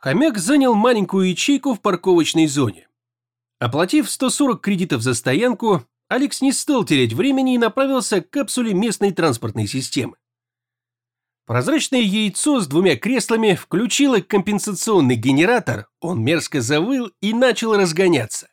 Хомяк занял маленькую ячейку в парковочной зоне. Оплатив 140 кредитов за стоянку, Алекс не стал терять времени и направился к капсуле местной транспортной системы. Прозрачное яйцо с двумя креслами включило компенсационный генератор, он мерзко завыл и начал разгоняться.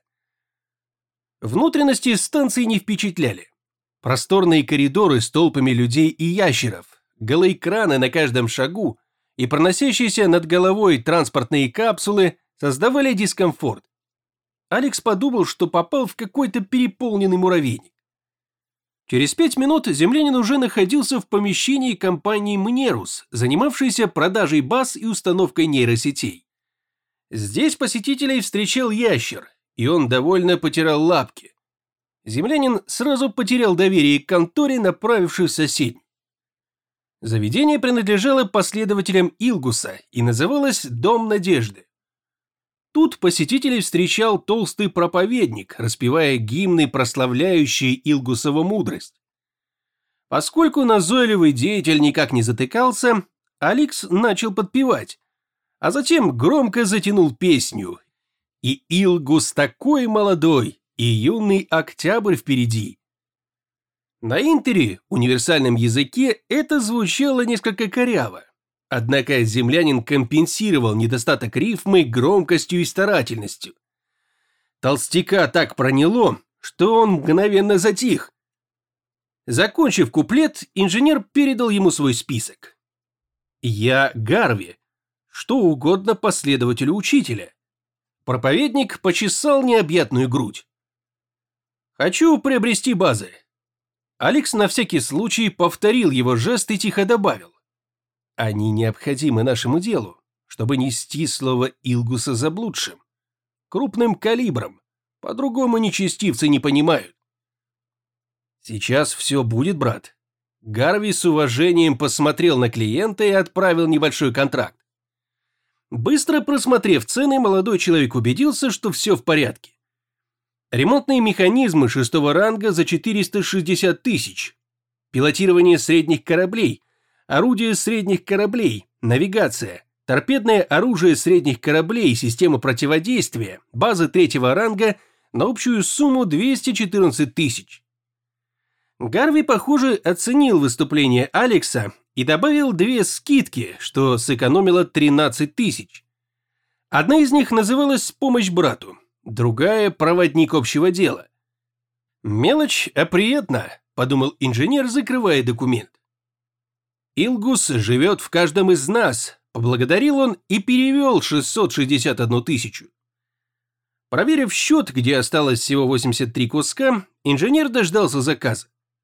Внутренности станции не впечатляли. Просторные коридоры с толпами людей и ящеров, голоэкраны на каждом шагу и проносящиеся над головой транспортные капсулы создавали дискомфорт. Алекс подумал, что попал в какой-то переполненный муравейник. Через 5 минут землянин уже находился в помещении компании Мнерус, занимавшейся продажей баз и установкой нейросетей. Здесь посетителей встречал ящер, и он довольно потирал лапки. Землянин сразу потерял доверие к конторе, направившись в соседнюю. Заведение принадлежало последователям Илгуса и называлось «Дом надежды». Тут посетителей встречал толстый проповедник, распевая гимны, прославляющие Илгусову мудрость. Поскольку назойливый деятель никак не затыкался, Алекс начал подпевать, а затем громко затянул песню. И Илгус такой молодой, и юный октябрь впереди. На интере, универсальном языке, это звучало несколько коряво. Однако землянин компенсировал недостаток рифмы громкостью и старательностью. Толстяка так проняло, что он мгновенно затих. Закончив куплет, инженер передал ему свой список. «Я Гарви. Что угодно последователю учителя». Проповедник почесал необъятную грудь. «Хочу приобрести базы». Алекс на всякий случай повторил его жест и тихо добавил. «Они необходимы нашему делу, чтобы нести слово Илгуса заблудшим. Крупным калибром, по-другому нечестивцы не понимают». «Сейчас все будет, брат». Гарви с уважением посмотрел на клиента и отправил небольшой контракт. Быстро просмотрев цены, молодой человек убедился, что все в порядке. Ремонтные механизмы 6-го ранга за 460 тысяч. Пилотирование средних кораблей, орудия средних кораблей, навигация, торпедное оружие средних кораблей, система противодействия, базы 3-го ранга на общую сумму 214 тысяч. Гарви, похоже, оценил выступление Алекса и добавил 2 скидки, что сэкономило 13 тысяч. Одна из них называлась «Помощь брату», другая – «Проводник общего дела». «Мелочь, а приятно», – подумал инженер, закрывая документ. «Илгус живет в каждом из нас», – поблагодарил он и перевел 661 тысячу. Проверив счет, где осталось всего 83 куска, инженер дождался заказа.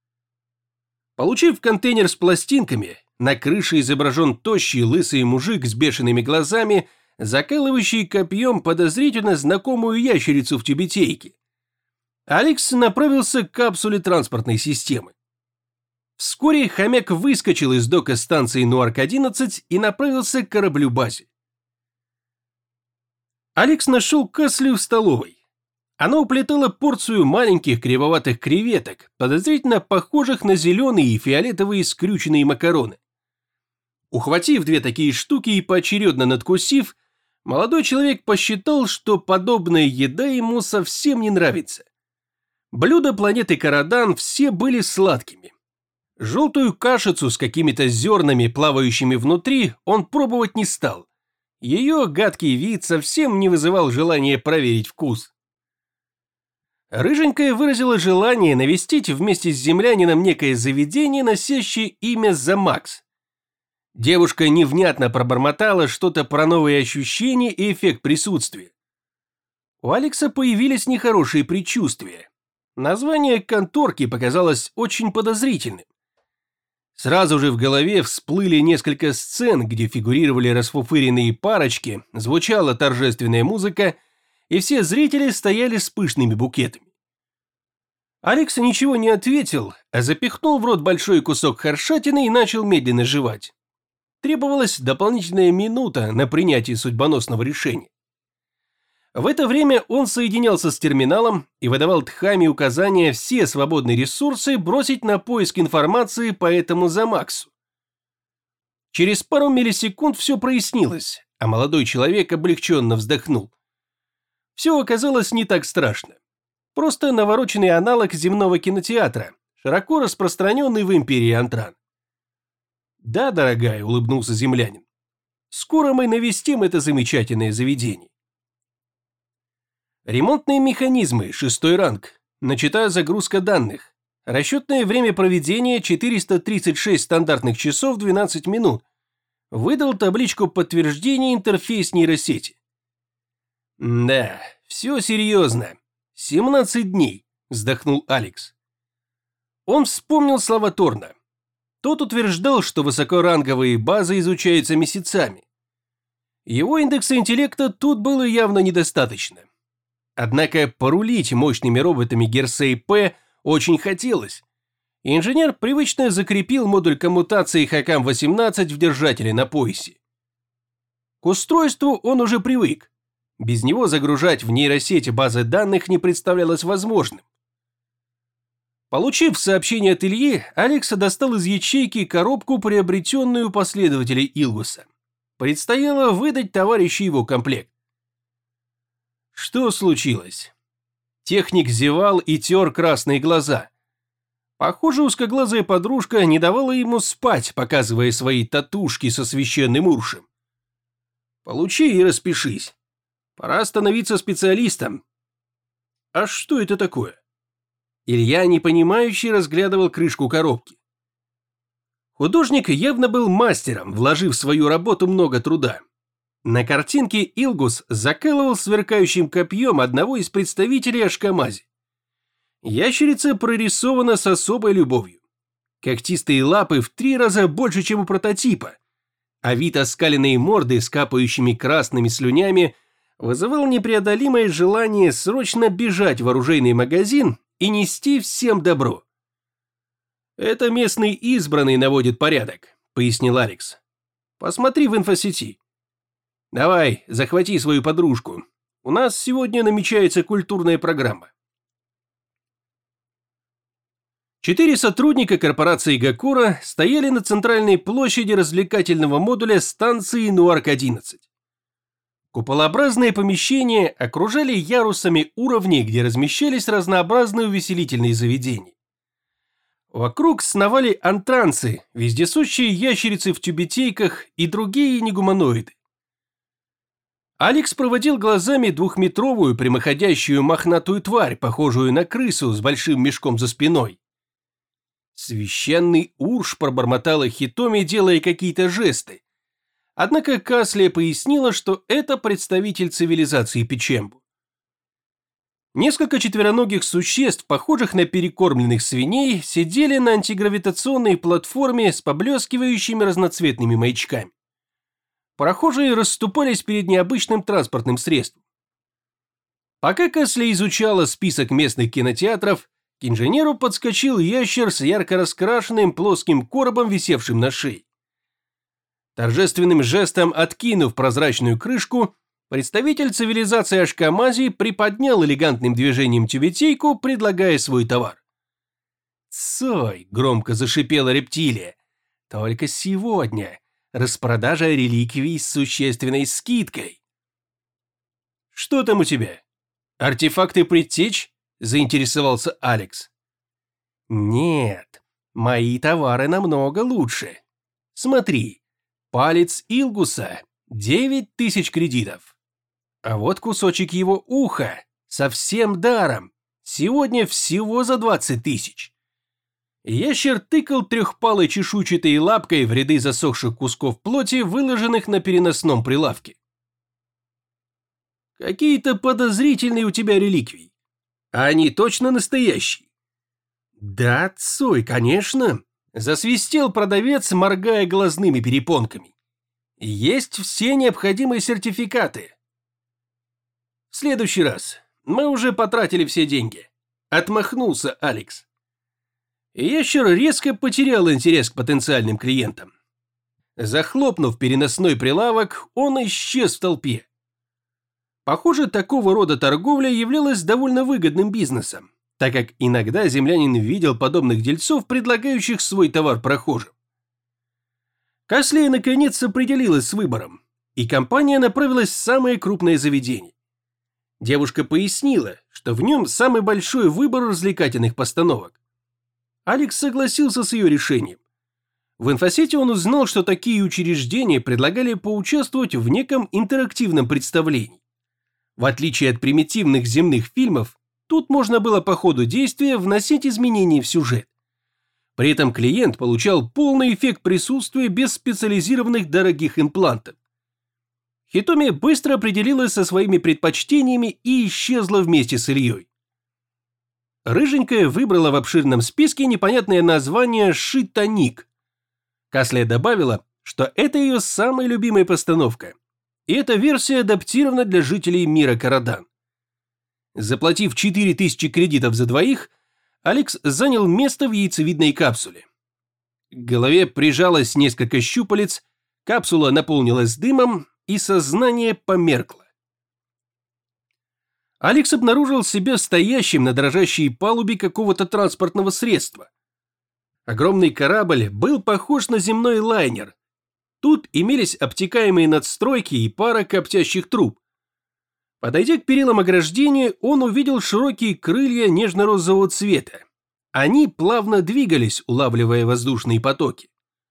Получив контейнер с пластинками, на крыше изображен тощий лысый мужик с бешеными глазами, закалывающий копьем подозрительно знакомую ящерицу в тюбетейке. Алекс направился к капсуле транспортной системы. Вскоре хомяк выскочил из дока станции Нуарк-11 и направился к кораблю-базе. Алекс нашел Касли в столовой. Она уплетала порцию маленьких кривоватых креветок, подозрительно похожих на зеленые и фиолетовые скрюченные макароны. Ухватив 2 такие штуки и поочередно надкусив, молодой человек посчитал, что подобная еда ему совсем не нравится. Блюда планеты Карадан все были сладкими. Желтую кашицу с какими-то зернами, плавающими внутри, он пробовать не стал. Ее гадкий вид совсем не вызывал желания проверить вкус. Рыженькая выразила желание навестить вместе с землянином некое заведение, носящее имя Замакс. Девушка невнятно пробормотала что-то про новые ощущения и эффект присутствия. У Алекса появились нехорошие предчувствия. Название конторки показалось очень подозрительным. Сразу же в голове всплыли несколько сцен, где фигурировали расфуфыренные парочки, звучала торжественная музыка, и все зрители стояли с пышными букетами. Алекс ничего не ответил, а запихнул в рот большой кусок хоршатины и начал медленно жевать. Требовалась дополнительная минута на принятие судьбоносного решения. В это время он соединялся с терминалом и выдавал Тхами указания все свободные ресурсы бросить на поиск информации по этому Замаксу. Через пару миллисекунд все прояснилось. а молодой человек облегченно вздохнул. Все оказалось не так страшно. Просто навороченный аналог земного кинотеатра, широко распространенный в империи Антран. «Да, дорогая», — улыбнулся землянин. «Скоро мы навестим это замечательное заведение». Ремонтные механизмы, 6-й ранг, начата загрузка данных. Расчетное время проведения 436 стандартных часов 12 минут. Выдал табличку подтверждения интерфейс нейросети. «Да, все серьезно. 17 дней», – вздохнул Алекс. Он вспомнил слова Торна. Тот утверждал, что высокоранговые базы изучаются месяцами. Его индекса интеллекта тут было явно недостаточно. Однако порулить мощными роботами Герсей-П очень хотелось. Инженер привычно закрепил модуль коммутации Хакам-18 в держателе на поясе. К устройству он уже привык. Без него загружать в нейросети базы данных не представлялось возможным. Получив сообщение от Ильи, Алекс достал из ячейки коробку, приобретенную у последователей Илгуса. Предстояло выдать товарищу его комплект. Что случилось? Техник зевал и тер красные глаза. Похоже, узкоглазая подружка не давала ему спать, показывая свои татушки со священным уршем. Получи и распишись. Пора становиться специалистом. А что это такое? Илья, непонимающе, разглядывал крышку коробки. Художник явно был мастером, вложив в свою работу много труда. На картинке Илгус закалывал сверкающим копьем одного из представителей Ашкамази. Ящерица прорисована с особой любовью. Когтистые лапы в 3 раза больше, чем у прототипа, а вид оскаленной морды с капающими красными слюнями вызывал непреодолимое желание срочно бежать в оружейный магазин и нести всем добро. «Это местный избранный наводит порядок», — пояснил Алекс. «Посмотри в инфосети. Давай, захвати свою подружку. У нас сегодня намечается культурная программа». 4 сотрудника корпорации Гакура стояли на центральной площади развлекательного модуля станции Нуарк-11. Куполообразные помещения окружали ярусами уровни, где размещались разнообразные увеселительные заведения. Вокруг сновали антранцы, вездесущие ящерицы в тюбетейках и другие негуманоиды. Алекс проводил глазами 2-метровую прямоходящую мохнатую тварь, похожую на крысу с большим мешком за спиной. «Священный Урш», пробормотала Хитоми, делая какие-то жесты. Однако Каслия пояснила, что это представитель цивилизации Печембу. Несколько четвероногих существ, похожих на перекормленных свиней, сидели на антигравитационной платформе с поблескивающими разноцветными маячками. Прохожие расступались перед необычным транспортным средством. Пока Каслия изучала список местных кинотеатров, к инженеру подскочил ящер с ярко раскрашенным плоским коробом, висевшим на шее. Торжественным жестом откинув прозрачную крышку, представитель цивилизации Ашкамази приподнял элегантным движением тюбетейку, предлагая свой товар. «Цой!» – громко зашипела рептилия. «Только сегодня распродажа реликвий с существенной скидкой». «Что там у тебя? Артефакты предтеч?» – заинтересовался Алекс. «Нет, мои товары намного лучше. Смотри. Палец Илгуса – 9000 кредитов. А вот кусочек его уха, совсем даром, сегодня всего за 20 000. Ящер тыкал трехпалой чешуйчатой лапкой в ряды засохших кусков плоти, выложенных на переносном прилавке. «Какие-то подозрительные у тебя реликвии. А они точно настоящие?» «Да, Цой, конечно», – засвистел продавец, моргая глазными перепонками. «Есть все необходимые сертификаты». «В следующий раз. Мы уже потратили все деньги», – отмахнулся Алекс. Ящер резко потерял интерес к потенциальным клиентам. Захлопнув переносной прилавок, он исчез в толпе. Похоже, такого рода торговля являлась довольно выгодным бизнесом, так как иногда землянин видел подобных дельцов, предлагающих свой товар прохожим. Каслия наконец определилась с выбором. и компания направилась в самое крупное заведение. Девушка пояснила, что в нем самый большой выбор развлекательных постановок. Алекс согласился с ее решением. В инфосете он узнал, что такие учреждения предлагали поучаствовать в неком интерактивном представлении. В отличие от примитивных земных фильмов, тут можно было по ходу действия вносить изменения в сюжет. При этом клиент получал полный эффект присутствия без специализированных дорогих имплантов. Хитоми быстро определилась со своими предпочтениями и исчезла вместе с Ильей. Рыженькая выбрала в обширном списке непонятное название «Шитаник». Каслия добавила, что это ее самая любимая постановка, и эта версия адаптирована для жителей мира Карадан. Заплатив 4000 кредитов за двоих, Алекс занял место в яйцевидной капсуле. К голове прижалось несколько щупалец, капсула наполнилась дымом, и сознание померкло. Алекс обнаружил себя стоящим на дрожащей палубе какого-то транспортного средства. Огромный корабль был похож на земной лайнер. Тут имелись обтекаемые надстройки и пара коптящих труб. Подойдя к перилам ограждения, он увидел широкие крылья нежно-розового цвета. Они плавно двигались, улавливая воздушные потоки.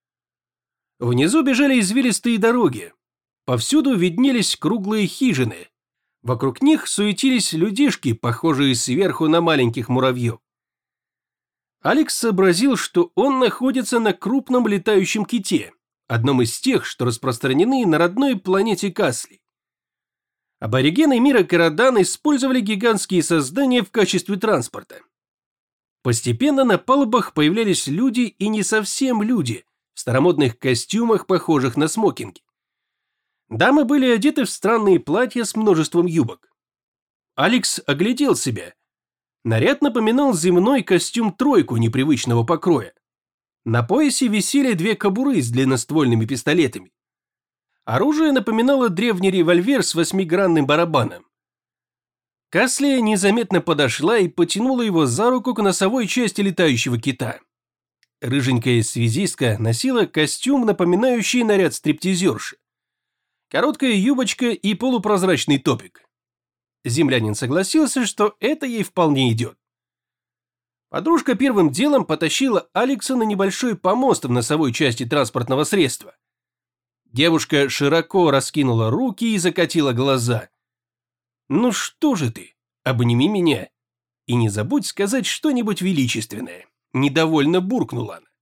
Внизу бежали извилистые дороги. Повсюду виднелись круглые хижины. Вокруг них суетились людишки, похожие сверху на маленьких муравьев. Алекс сообразил, что он находится на крупном летающем ките, одном из тех, что распространены на родной планете Касли. Аборигены мира Карадан использовали гигантские создания в качестве транспорта. Постепенно на палубах появлялись люди и не совсем люди, в старомодных костюмах, похожих на смокинги. Дамы были одеты в странные платья с множеством юбок. Алекс оглядел себя. Наряд напоминал земной костюм-тройку непривычного покроя. На поясе висели 2 кобуры с длинноствольными пистолетами. Оружие напоминало древний револьвер с 8-гранным барабаном. Каслия незаметно подошла и потянула его за руку к носовой части летающего кита. Рыженькая связистка носила костюм, напоминающий наряд стриптизерши. Короткая юбочка и полупрозрачный топик. Землянин согласился, что это ей вполне идет. Подружка первым делом потащила Алекса на небольшой помост в носовой части транспортного средства. Девушка широко раскинула руки и закатила глаза. «Ну что же ты, обними меня. И не забудь сказать что-нибудь величественное», – недовольно буркнула она.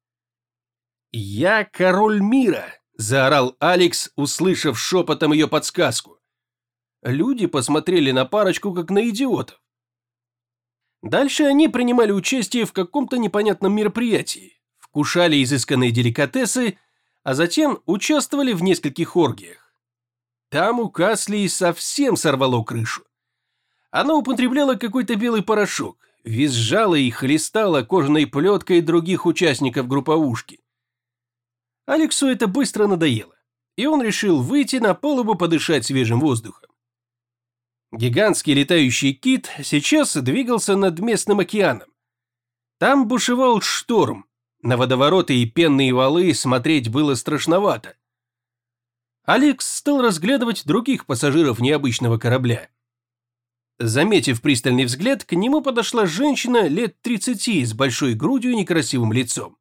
«Я король мира», – заорал Алекс, услышав шепотом ее подсказку. Люди посмотрели на парочку, как на идиотов. Дальше они принимали участие в каком-то непонятном мероприятии, вкушали изысканные деликатесы, а затем участвовали в нескольких оргиях. Там у Каслии совсем сорвало крышу. Она употребляла какой-то белый порошок, визжала и хлестала кожаной плеткой других участников групповушки. Алексу это быстро надоело, и он решил выйти на палубу подышать свежим воздухом. Гигантский летающий кит сейчас двигался над местным океаном. Там бушевал шторм, на водовороты и пенные валы смотреть было страшновато. Алекс стал разглядывать других пассажиров необычного корабля. Заметив пристальный взгляд, к нему подошла женщина лет 30 с большой грудью и некрасивым лицом.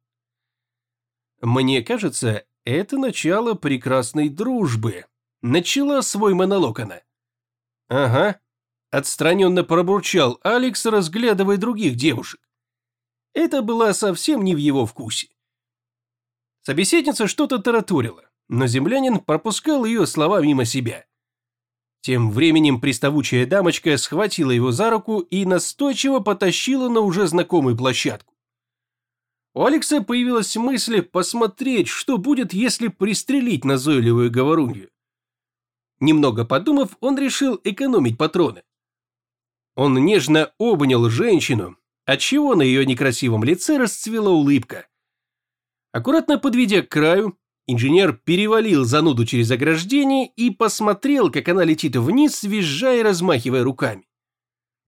«Мне кажется, это начало прекрасной дружбы», – начала свой монолог она. «Ага», – отстраненно пробурчал Алекс, разглядывая других девушек. Это было совсем не в его вкусе. Собеседница что-то тараторила, но землянин пропускал ее слова мимо себя. Тем временем приставучая дамочка схватила его за руку и настойчиво потащила на уже знакомую площадку. У Алекса появилась мысль посмотреть, что будет, если пристрелить назойливую говорунью. Немного подумав, он решил экономить патроны. Он нежно обнял женщину, отчего на ее некрасивом лице расцвела улыбка. Аккуратно подведя к краю, инженер перевалил зануду через ограждение и посмотрел, как она летит вниз, визжа и размахивая руками.